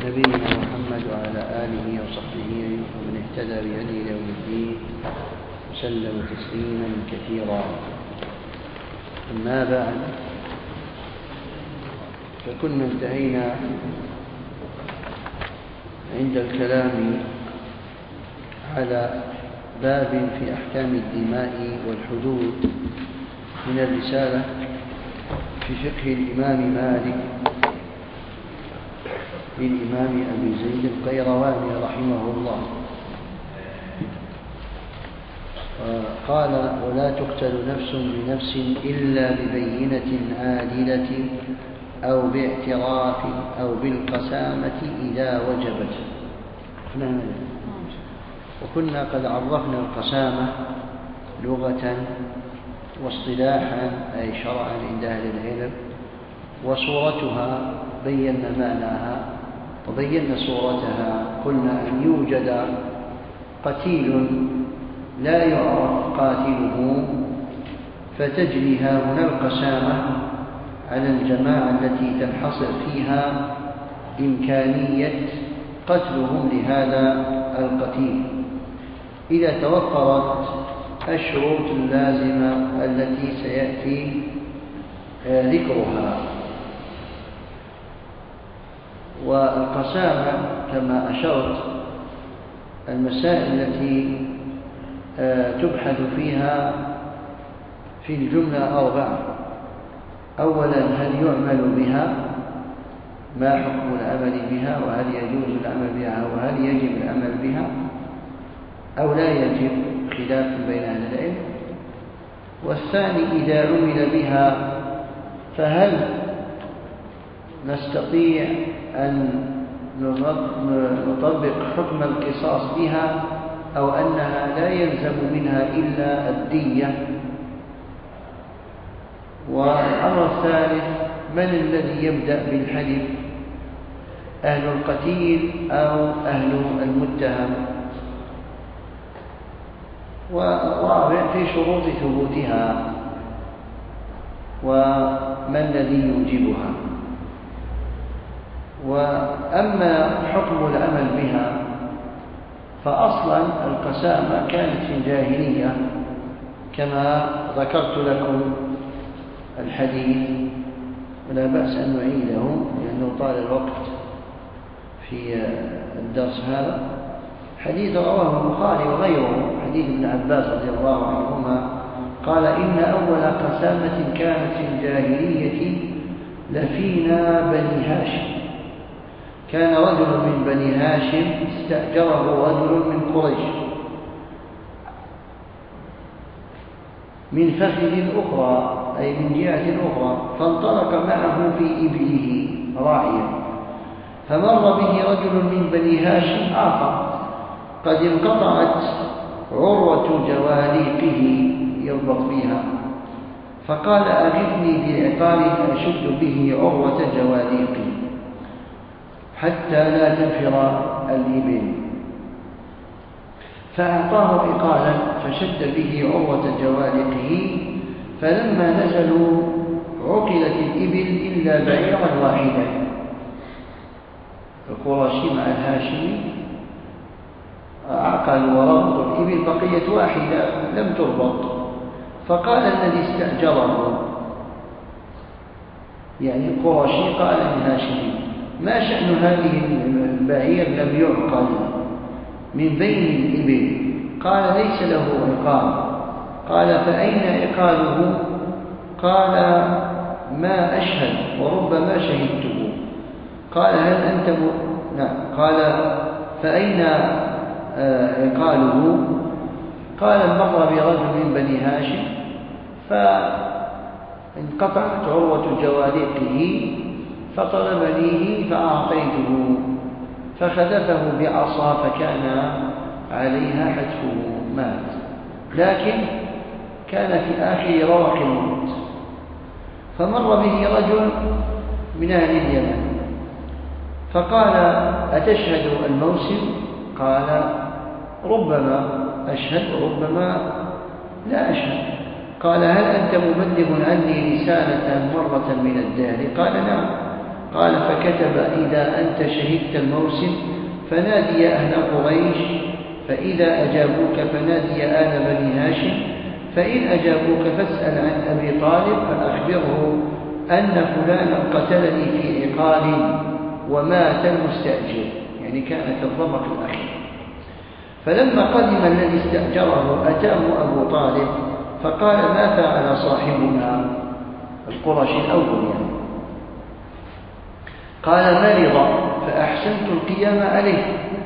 نبينا محمد وعلى آله وصحبه ومن اهتدى بهديه إلى يوم الدين وسلم تسليما كثيرا. أما بعد، فكنا انتهينا عند الكلام على باب في أحكام الدماء والحدود من الرسالة في فقه الإمام مالك للإمام أبي زيد القيرواني رحمه الله. قال: ولا تقتل نفس بنفس إلا ببينة عادلة أو باعتراف أو بالقسامة إذا وجبت. وكنا قد عرفنا القسامة لغة واصطلاحا أي شرعا عند أهل العلم، وصورتها بينا معناها وبينا صورتها. قلنا أن يوجد قتيل لا يعرف قاتله، فتجري هنا القسامة على الجماعة التي تنحصر فيها إمكانية قتلهم لهذا القتيل إذا توفرت الشروط اللازمة التي سيأتي ذكرها. والقسامة كما أشرت المسائل التي تبحث فيها في الجملة 4. أولا، هل يعمل بها؟ ما حكم العمل بها؟ وهل يجوز العمل بها؟ وهل يجب العمل بها أو لا يجب؟ خلاف بين أهل العلم. والثاني، إذا عمل بها فهل نستطيع أن نطبق حكم القصاص بها أو أنها لا يلزم منها إلا الدية؟ والأمر الثالث، من الذي يبدأ بالحلف، أهل القتيل أو أهل المتهم؟ والرابع في شروط ثبوتها وما الذي يوجبها. وأما حكم العمل بها فأصلا القسامة كانت في الجاهلية كما ذكرت لكم الحديث، ولا بأس أن نعيده لأنه طال الوقت في الدرس هذا. حديث رواه البخاري وغيره، حديث ابن عباس رضي الله عنهما قال: إن أول قسامة كانت في الجاهلية لفينا بني هاشم. كان رجل من بني هاشم استأجره رجل من قريش من فخذ أخرى، أي من جهة أخرى، فانطلق معه في إبله راعيا، فمر به رجل من بني هاشم آخر قد انقطعت عروة جواليقه يربط بها، فقال: أغثني بعقال أشد به عروة جواليقي حتى لا تنفر الإبل. فأعطاه عقالا فشد به عروة جواليقه، فلما نزلوا عقلت الإبل إلا بعيرا واحدا. القرشي مع الهاشمي عقل وربط الإبل، بقيت واحدة لم تربط. فقال الذي استأجره، يعني القرشي، قال للهاشمي: ما شأن هذه البعير لم يعقل من بين الإبل؟ قال: ليس له عقال. قال: فأين عقاله؟ قال: ما أشهد وربما شهدته. قال: هل أنت نعم. قال: فأين عقاله؟ قال: مر برجل من بني هاشم فانقطعت عروة جواليقه فطلبنيه فأعطيته، فخذفه بعصا فكان عليها حتفه، مات، لكن كان في آخر روح الموت. فمر به رجل من أهل اليمن فقال: أتشهد الموسم؟ قال: ربما أشهد وربما لا أشهد. قال: هل أنت مبلغ عني رسالة مرة من الدهر؟ قال: نعم. قال فكتب إذا أنت شهدت الموسم فنادي أهل قريش، فإذا أجابوك فنادي آل بني هاشم، فإن أجابوك فاسأل عن أبي طالب فأخبره أن فلانا قتلني في عقال ومات المستأجر، يعني كانت الرمق الأخير. فلما قدم الذي استأجره أتاه أبو طالب فقال ما فعل صاحبنا القرشي الأول يعني؟ قال مرض فأحسنت القيام عليه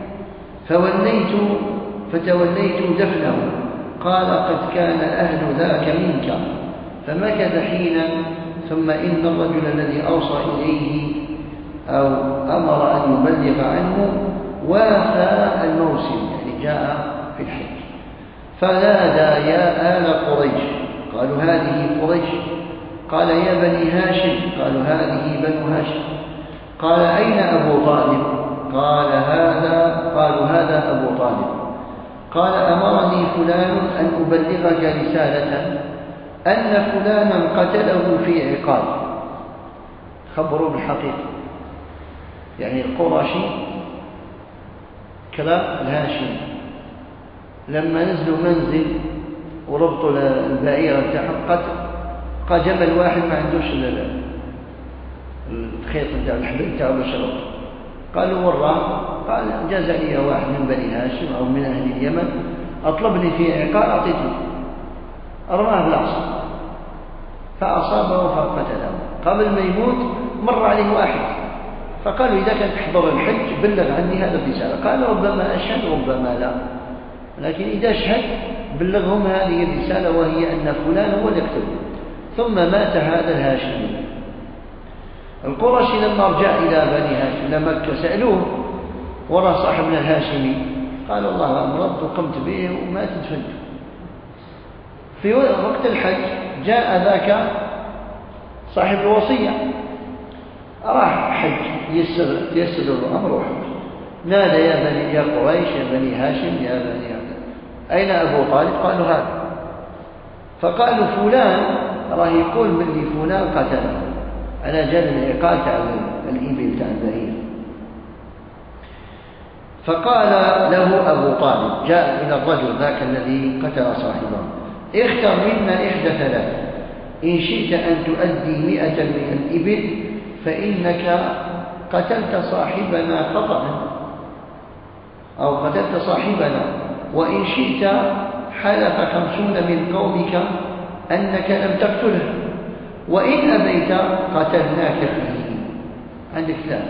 فتوليت دفنه. قال قد كان أهل ذاك منك. فمكث حينا ثم إن الرجل الذي أوصى إليه أو أمر أن يبلغ عنه وافى الموسم، يعني جاء في الحج، فنادى يا آل قريش، قالوا هذه قريش. قال يا بني هاشم، قالوا هذه بنو هاشم. قال أين أبو طالب؟ قالوا هذا أبو طالب. قال أمرني فلان أن أبلغك رسالة أن فلانا قتله في عقال. خبروا بالحقيقة، يعني القرشي كلام الهاشمي لما نزلوا منزل وربطوا البعيرة بتاعهم قد جمل واحد ما عندوش الخيط بتاع الحبل بتاعه بالشرط، قالوا وراه، قال جاز لي واحد من بني هاشم أو من أهل اليمن أطلبني في عقال أعطيته، أرماه بالعصا فأصابه فقتله. قبل ما يموت مر عليه واحد فقالوا إذا كان تحضر الحج بلغ عني هذا الرسالة. قال ربما أشهد ربما لا، لكن إذا أشهد بلغهم هذه الرسالة وهي أن فلان هو اللي قتله. ثم مات هذا الهاشمي. القرشي لما رجع إلى بني هاشم إلى مكة سألوه وراه صاحبنا الهاشمي، قال الله أمرضت وقمت به وما تدفنت. في وقت الحج جاء ذاك صاحب الوصية راح حج يسر الأمر وحج، نادى يا قريش يا بني هاشم يا بني هاشم أين أبو طالب؟ قالوا هذا. فقالوا فلان راه يقول مني فلان قتله على جانب العقال تاع الإبل تاع البعير. فقال له أبو طالب جاء إلى الرجل ذاك الذي قتل صاحبه اختر منا إحدى ثلاث، إن شئت أن تؤدي 100 من الإبل فإنك قتلت صاحبنا خطأ أو قتلت صاحبنا، وإن شئت حلف 50 من قومك أنك لم تقتله، وإن أبيت قتلناك فيه. عندك ثلاثة،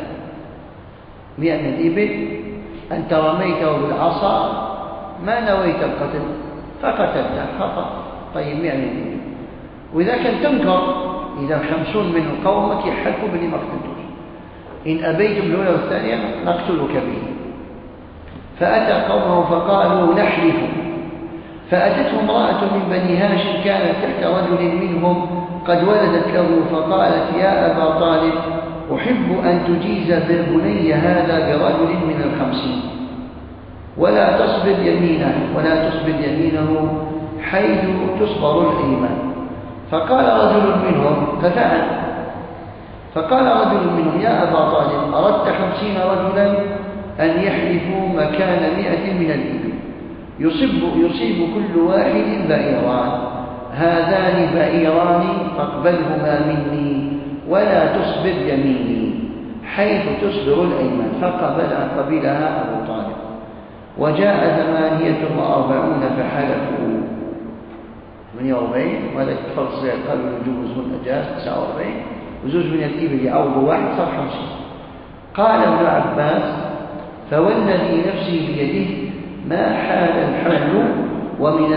100 من الإبل أنت رميته بالعصا ما نويت القتل فقتلته خطأ، طيب 100 من الإبل. وإذا كان تنكر إذا 50 من قومك يحلفوا بني ما قتلتوش، إن أبيتم الأولى والثانية نقتلك به. فأتى قومه فقالوا نحلف. فأتته امرأة من بني هاشم كانت تحت رجل منهم قد ولدت له، فقالت يا أبا طالب أحب أن تجيز بني هذا برجل من 50 ولا تصبر يمينه حيث تصبر الأيمان. فقال رجل منهم ففعل. فقال رجل منهم يا أبا طالب أردت 50 رجلا أن يحلفوا مكان 100 من الإبل، يصيب كل واحد بعيران، هذان بعيران فاقبلهما مني ولا تصبر يميني حيث تصبر الأيمان. فقبلها أبو طالب. وجاء 48 فحلفوا 48، وهذا فرق صغير قالوا يجوز من أجاز 49 وزوج من الإبل يعوض واحد صار 50. قال ابن عباس فوالذي نفسي بيده ما حال الحل ومن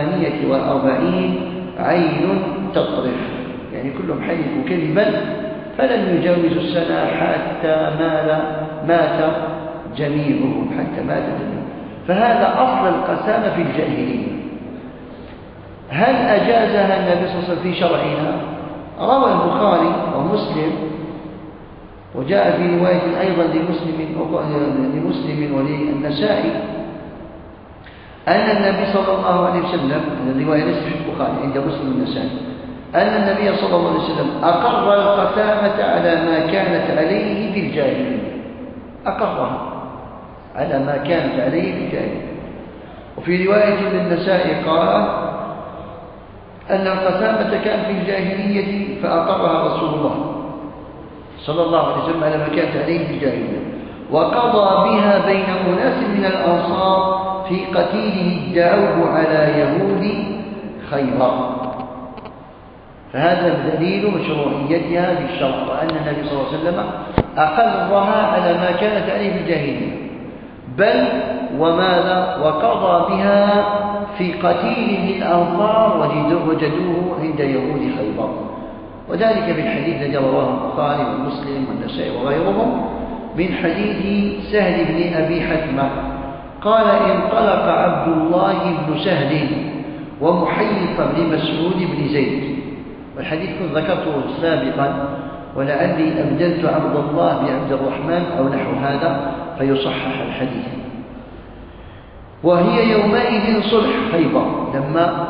48 عين تطرف، يعني كلهم حلفوا كذبا فلم يجاوزوا السنة حتى مات جميعهم فهذا أصل القسامة في الجاهلية. هل أجازها النبي صلى الله عليه وسلم في شرعنا؟ روى البخاري ومسلم وجاء في رواية أيضا لمسلم وللنسائي أن النبي صلى الله عليه وسلم، الرواية ليست في البخاري عند مسلم والنسائي، أن النبي صلى الله عليه وسلم أقر القسامة على ما كانت عليه في الجاهلية، أقرها على ما كانت عليه في الجاهلية. وفي رواية للنسائي قال أن القسامة كان في الجاهلية فأقرها رسول الله صلى الله عليه وسلم على ما كانت عليه في الجاهلية، وقضى بها بين أناس من الأنصار في قتيله ادعوه على يهود خيبر. فهذا دليل مشروعيتها في الشرع، وأن النبي صلى الله عليه وسلم أقرها على ما كانت عليه في الجاهلية، بل وماذا وقضى بها في قتيل للأنصار وجدوه عند يهود خيبر. وذلك بالحديث الذي رواه البخاري ومسلم والنسائي وغيرهم من حديث سهل بن أبي حتمة قال انطلق عبد الله بن سهل ومحيص بن مسعود بن زيد. والحديث كنت ذكرته سابقا، ولعلي أبدلت عبد الله بعبد الرحمن أو نحو هذا فيصحح الحديث. وهي يومئذ صلح خيبر، لما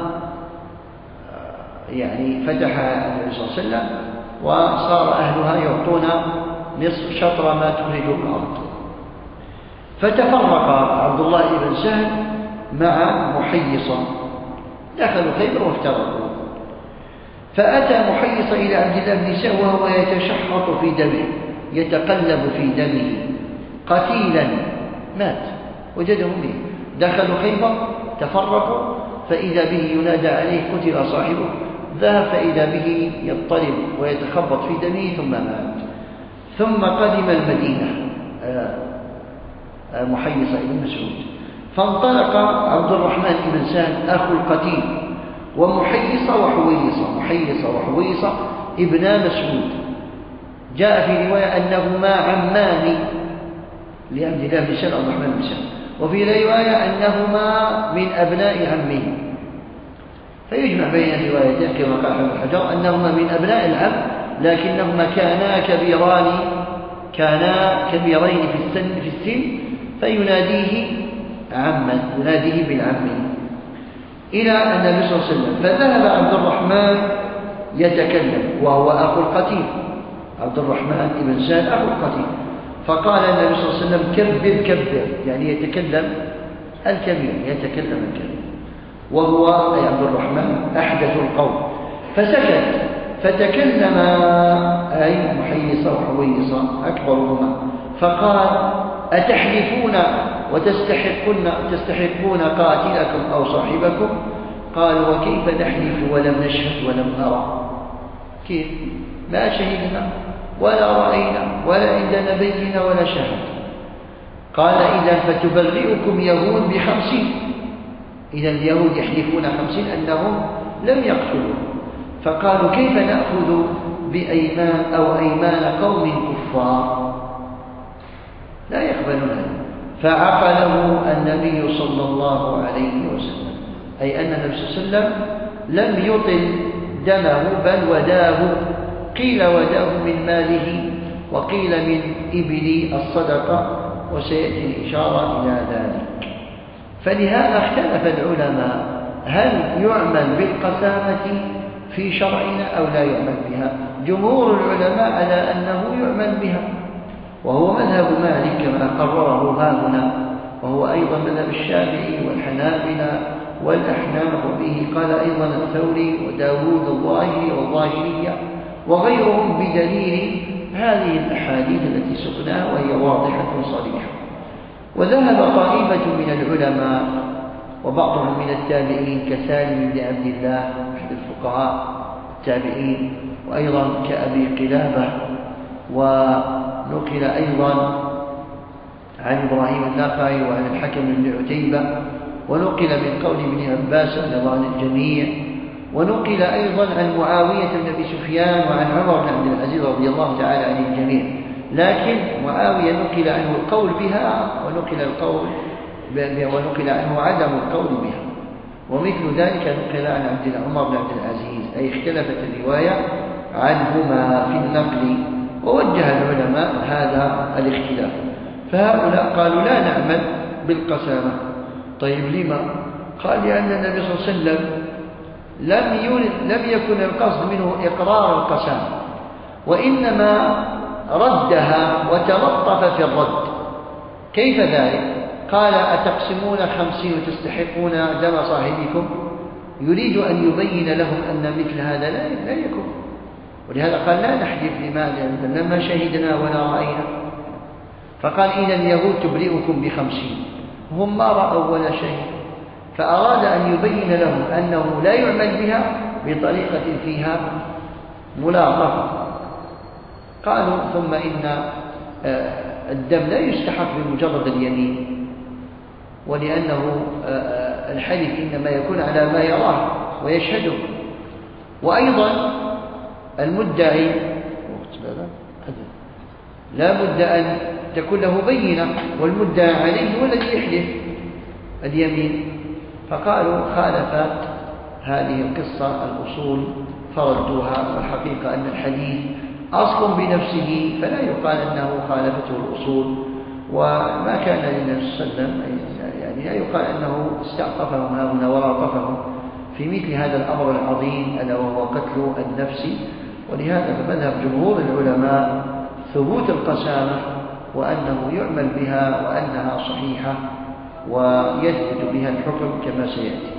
يعني فتح النبي صلى الله عليه وسلم وصار أهلها يعطون نصف شطر ما تخرج الأرض. فتفرق عبد الله بن سهل مع محيصة، دخلوا خيبر وافترقوا. فأتى محيصة إلى عبد الله بن سهل وهو يتشحط في دمه، يتقلب في دمه قتيلا مات، وجدهم به. دخلوا خيبر تفرقوا، فإذا به ينادى عليه قتل صاحبه، ذهب فإذا به يضطرب ويتخبط في دمه ثم مات. ثم قدم المدينة محيصة بن مسعود، فانطلق عبد الرحمن بن سهل أخو القتيل ومحيصة وحويصة، محيصة وحويصة ابنا مسعود. جاء في رواية أنهما عمان لعبد الله بن سهل عبد الرحمن بن سهل، وفي رواية أنهما من أبناء عمه. فيجمع بين الروايتين كما قال ابن حجر أنهما من أبناء العم، لكنهما كانا كبيرين في السن فيناديه عما، يناديه بالعم، إلى النبي صلى الله عليه وسلم. فذهب عبد الرحمن يتكلم وهو أخو القتيل، عبد الرحمن بن سهل أخو القتيل. فقال النبي صلى الله عليه وسلم كبر كبر، يعني يتكلم الكبير، يتكلم الكبير، وهو أي عبد الرحمن أحدث القوم. فسكت، فتكلم أي محيصة وحويصة أكبرهما، فقال أتحلفون وتستحقون قاتلكم أو صاحبكم؟ قالوا وكيف نحلف ولم نشهد ولم نرى؟ كيف؟ ما شهدنا ولا رأينا ولا عندنا بينة ولا شهد. قال إذا فتبرئكم يهود ب50. إذا اليهود يحلفون 50 أنهم لم يقتلوا. فقالوا كيف نأخذ بأيمان أو أيمان قوم كفار؟ لا يقبلون. فعقله النبي صلى الله عليه وسلم، أي أن النبي صلى الله عليه وسلم لم يطل دمه بل وداه، قيل وداه من ماله وقيل من إبل الصدقة، وسيأتي الإشارة إلى ذلك. فلهذا اختلف العلماء هل يعمل بالقسامة في شرعنا أو لا يعمل بها. جمهور العلماء على أنه يعمل بها، وهو مذهب مالك كما قرره ها هنا، وهو أيضا مذهب الشافعي والحنابلة والأحناف، وبه قال أيضا الثوري وداود الظاهري والظاهرية وغيرهم، بدليل هذه الأحاديث التي سقناها وهي واضحة صريحة. وذهب طائفة من العلماء وبعضهم من التابعين كسالم بن عبد الله أحد الفقهاء التابعين، وأيضا كأبي قلابة، ونقل أيضا عن إبراهيم النخعي وعن الحكم بن عتيبة، ونقل من قول ابن عباس رضي الله عن الجميع، ونقل أيضا عن معاوية بن أبي سفيان وعن عمر بن عبد العزيز رضي الله تعالى عن الجميع. لكن معاوية نقل عنه القول بها ونقل عنه عدم القول بها، ومثل ذلك نقل عن عمر بن عبد العزيز، أي اختلفت الرواية عنهما في النقل، ووجه العلماء هذا الاختلاف. فهؤلاء قالوا لا نعمل بالقسامة. طيب لما؟ قال لأن النبي صلى الله عليه وسلم لم يكن القصد منه إقرار القسامة، وإنما ردها وتلطف في الرد. كيف ذلك؟ قال أتقسمون 50 وتستحقون دم صاحبكم؟ يريد أن يبين لهم أن مثل هذا لا يكون، ولهذا قال لا نحلف لماذا لما شهدنا ولا رأينا. فقال إذا اليهود تبرئكم ب50، هم ما رأوا ولا شهدوا، فأراد أن يبين لهم أنه لا يعمل بها بطريقة فيها ملاطفة. قالوا ثم إن الدم لا يستحق بمجرد اليمين، ولأنه الحلف إنما يكون على ما يراه ويشهده. وأيضا المدعي لا بد أن تكون له بينة، والمدعى عليه هو الذي يحلف اليمين. فقالوا خالف هذه القصة الأصول فردوها، والحقيقة أن الحديث أصل بنفسه فلا يقال أنه خالفته الأصول، وما كان للنبي صلى الله عليه وسلم يعني لا يقال أنه استعطفهم هؤلاء وراطفهم في مثل هذا الأمر العظيم ألا وهو قتل النفس. ولهذا فمذهب جمهور العلماء ثبوت القسامة، وأنه يعمل بها وأنها صحيحة ويثبت بها الحكم كما سيأتي.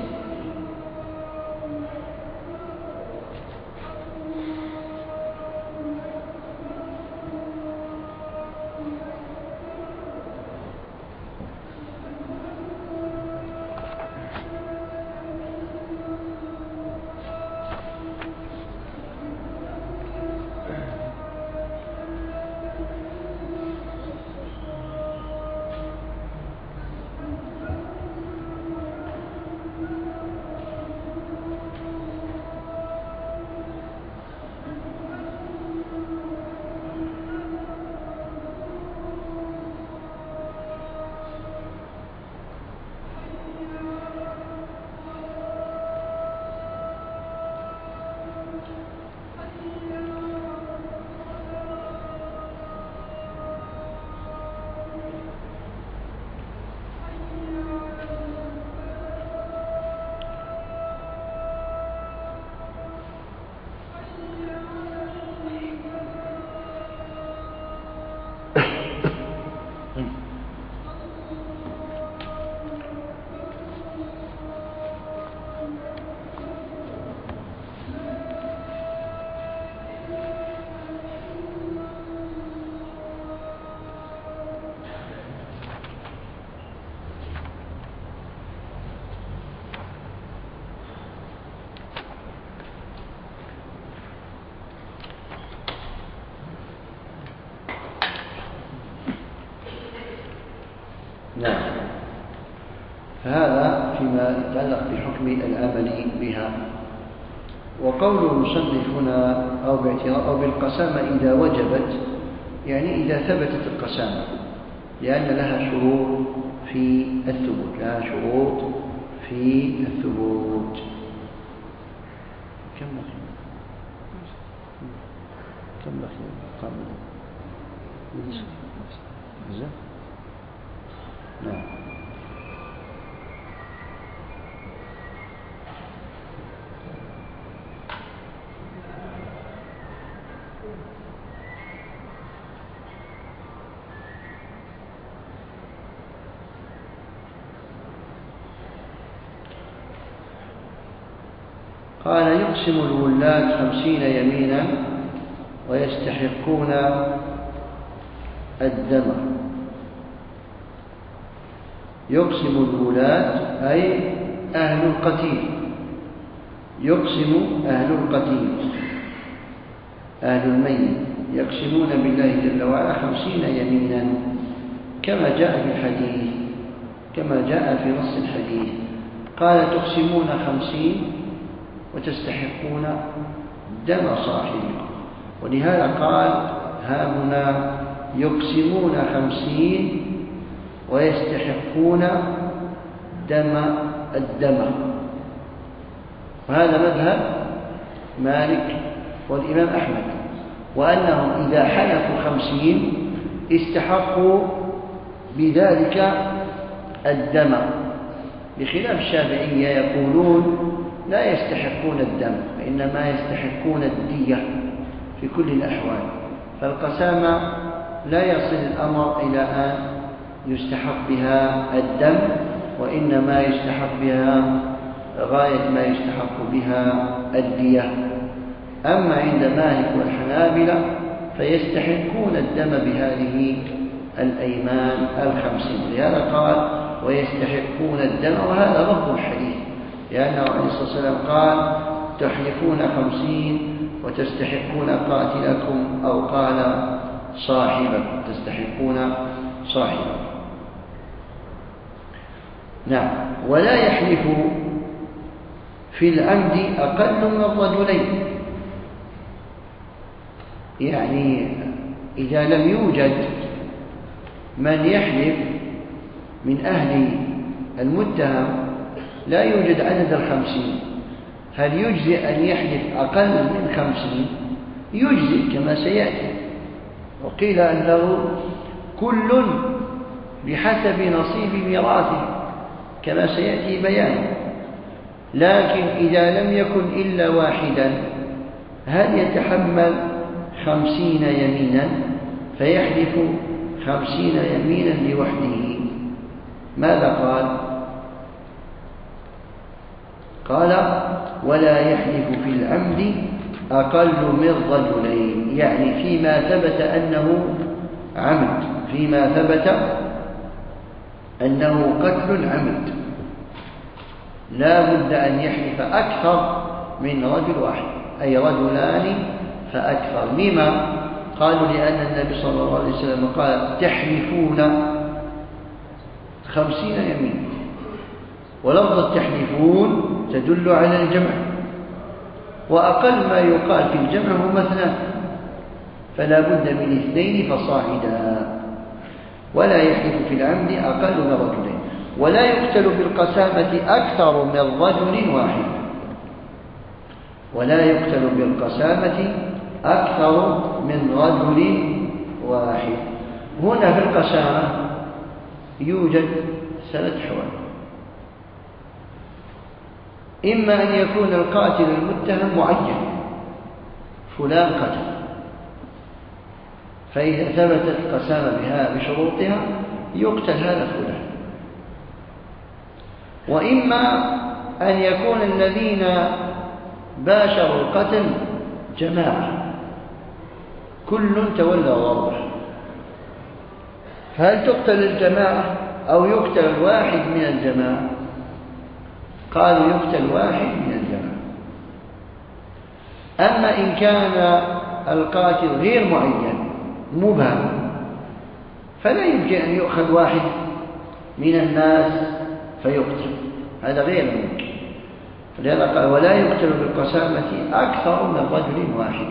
نعم، فهذا فيما يتعلق بحكم العمل بها. وقول المصنف هنا أو بالقسامة إذا وجبت، يعني إذا ثبتت القسامة، لأن لها شروط في الثبوت، كم بقي؟ نعم. قال يقسم الولاة 50 يمينا ويستحقون الدم. يقسم الولاة أي أهل القتيل، يقسم أهل القتيل أهل الميت يقسمون بالله جل وعلا 50 يمينا كما جاء في الحديث، كما جاء في نص الحديث. قال تقسمون 50 وتستحقون دم صاحبكم، ولهذا قال ها هنا يقسمون 50 ويستحقون الدم. وهذا مذهب مالك والإمام أحمد، وأنهم إذا حلفوا 50 استحقوا بذلك الدم، بخلاف الشافعية يقولون لا يستحقون الدم، وإنما يستحقون الدية في كل الأحوال. فالقسامة لا يصل الأمر إلى أن يستحق بها الدم، وإنما يستحق بها غاية ما يستحق بها الدية. أما عند مالك والحنابلة فيستحقون الدم بهذه الأيمان 50. لهذا قال ويستحقون الدم، وهذا لفظ الحديث، لأنه عليه الصلاة والسلام قال تحلفون 50 وتستحقون قاتلكم، أو قال صاحبكم تستحقون صاحبكم. نعم. ولا يحلف في العمد أقل من الرجلين، يعني إذا لم يوجد من يحلف من أهل المتهم، لا يوجد عدد 50، هل يجزئ أن يحلف أقل من 50؟ يجزئ كما سيأتي. وقيل أنه كل بحسب نصيب ميراثه كما سيأتي بيانه. لكن إذا لم يكن إلا واحدا، هل يتحمل 50 يمينا فيحلف 50 يمينا لوحده؟ ماذا قال؟ قال ولا يحلف في العمد أقل من رجلين، يعني فيما ثبت أنه عمد، فيما ثبت أنه قتل عمد لا بد أن يحلف أكثر من رجل واحد، أي رجلان فأكثر. لما؟ قالوا لأن النبي صلى الله عليه وسلم قال تحلفون 50 يمين، ولفظ تحلفون تدل على الجمع، وأقل ما يقال في الجمع هو مثنى، فلا بد من 2 فصاعدا. ولا يحلف في العمد أقل من رجلين، ولا يقتل بالقسامة أكثر من رجل واحد، ولا يقتل بالقسامة أكثر من رجل واحد. هنا في القسامة يوجد 3 أحوال: إما أن يكون القاتل المتهم معين، فلان قتل، فإذا ثبتت القسامة بها بشروطها يقتل هذا فلان. وإما أن يكون الذين باشروا القتل جماعة، كل تولى ضربه، فهل تقتل الجماعة أو يقتل الواحد من الجماعة؟ قالوا يقتل واحد من الجماعة. أما إن كان القاتل غير معين مبهم، فلا يمكن أن يؤخذ واحد من الناس فيقتل، هذا غير ممكن. فلهذا قال ولا يقتل بالقسامة أكثر من رجل واحد،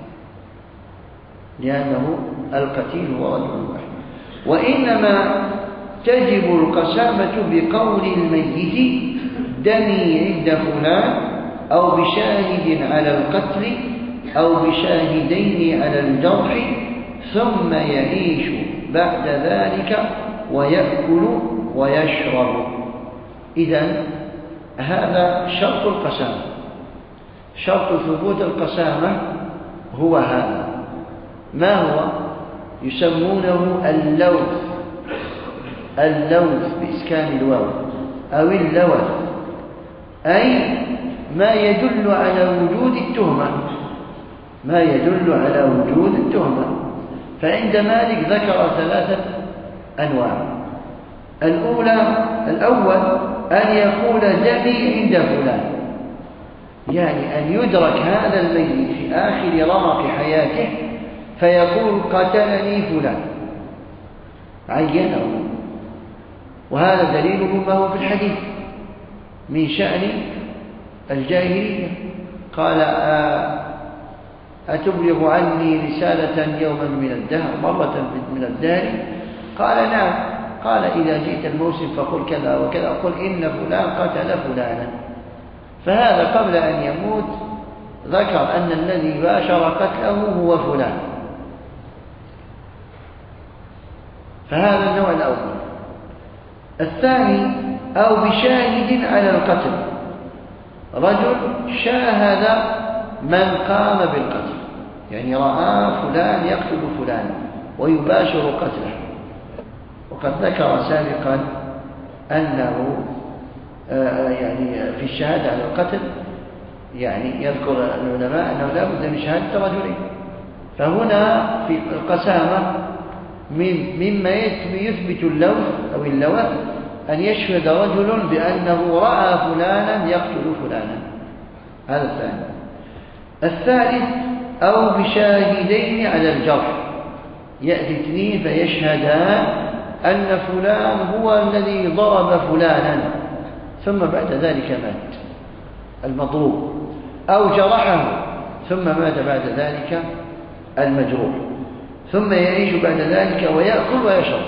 لأنه القتيل هو رجل واحد. وإنما تجب القسامة بقول الميت دمي عند فلان، أو بشاهد على القتل، أو بشاهدين على الجرح، ثم يعيش بعد ذلك ويأكل ويشرب. إذن هذا شرط القسامة. شرط ثبوت القسامة هو هذا. ما هو؟ يسمونه اللوث، اللوث بإسكان الواو، أو اللوث، أي ما يدل على وجود التهمة، ما يدل على وجود التهمة. فعند مالك ذكر 3 أنواع. الأول أن يقول دمي عند فلان، يعني أن يدرك هذا الميت في آخر رمق حياته فيقول قتلني فلان، عينه، وهذا دليله ما هو في الحديث من شأن الجاهلية. قال أتبلغ عني رسالة يوما من الدهر، مرة من الدهر؟ قال نعم. قال إذا جئت الموسم فقل كذا وكذا، قل إن فلان قتل فلانا. فهذا قبل أن يموت ذكر أن الذي باشر قتله هو فلان. فهذا النوع الأول. الثاني أو بشاهد على القتل، رجل شاهد من قام بالقتل، يعني رأى فلان يقتل فلانا ويباشر قتله. وقد ذكر سابقا أنه يعني في الشهادة على القتل يعني يذكر العلماء أنه لا بد من شهادة رجلين. فهنا في القسامة مما يثبت اللوث أو اللوث أن يشهد رجل بأنه رأى فلانا يقتل فلانا. هذا الثاني. الثالث أو بشاهدين على الجرح، يأتي اثنين فيشهدان أن فلان هو الذي ضرب فلانا ثم بعد ذلك مات المضروب، أو جرحه ثم مات بعد ذلك المجروح، ثم يعيش بعد ذلك ويأكل ويشرب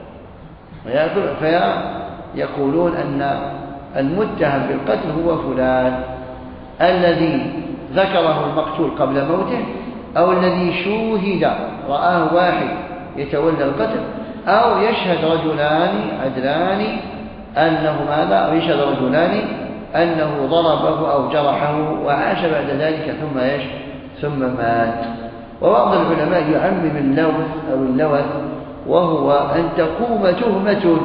فيقولون أن المتهم بالقتل هو فلان الذي ذكره المقتول قبل موته، أو الذي شوهد رآه واحد يتولى القتل، أو يشهد رجلان عدلان أنه ماذا، أو يشهد رجلان أنه ضربه أو جرحه وعاش بعد ذلك ثم مات. وبعض العلماء يعمم اللوث أو اللوث، وهو أن تقوم تهمة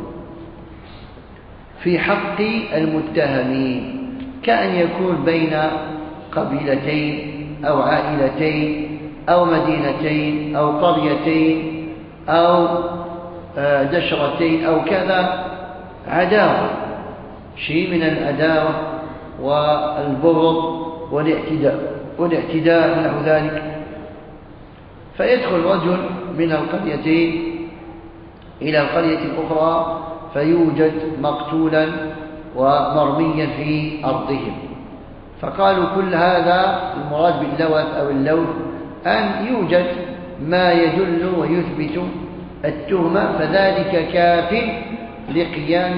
في حق المتهمين، كأن يكون بين قبيلتين أو عائلتين أو مدينتين أو قريتين أو دشرتين أو كذا عداوة، شيء من العداوة والبغض والاعتداء نحو ذلك. فيدخل رجل من القريتين إلى القرية الأخرى فيوجد مقتولا ومرميا في أرضهم، فقالوا كل هذا المراد باللوث أو اللوث أن يوجد ما يدل ويثبت التهمة، فذلك كاف لقيام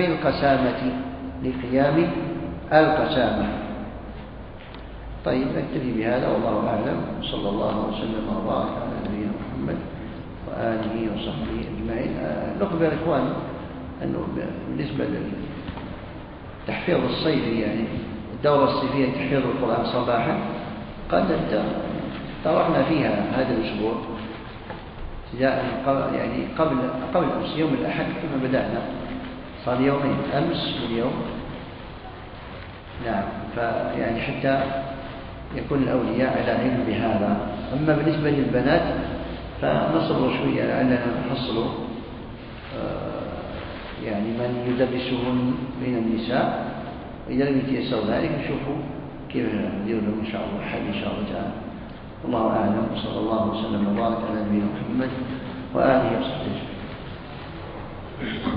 القسامة. طيب نكتفي بهذا والله أعلم، صلى الله وسلم وبارك على نبينا محمد وآله وصحبه أجمعين. نخبر إخواني أنه بالنسبة للتحفيظ الصيفي، يعني الدورة الصيفية تحفيظ القرآن صباحا، قد طرحنا فيها هذا الأسبوع يعني قبل أمس يوم الأحد كما بدأنا، صار يومين، أمس واليوم. نعم، فيعني حتى يكون الأولياء على علم بهذا. أما بالنسبة للبنات فنصبر شوية لعلنا نحصل يعني من يدرسهن من النساء، وإذا لم يتيسر ذلك نشوفوا كيف ندير لهم إن شاء الله حل إن شاء الله تعالى. والله أعلم، وصلى الله وسلم وبارك على نبينا محمد وآله وصحبه.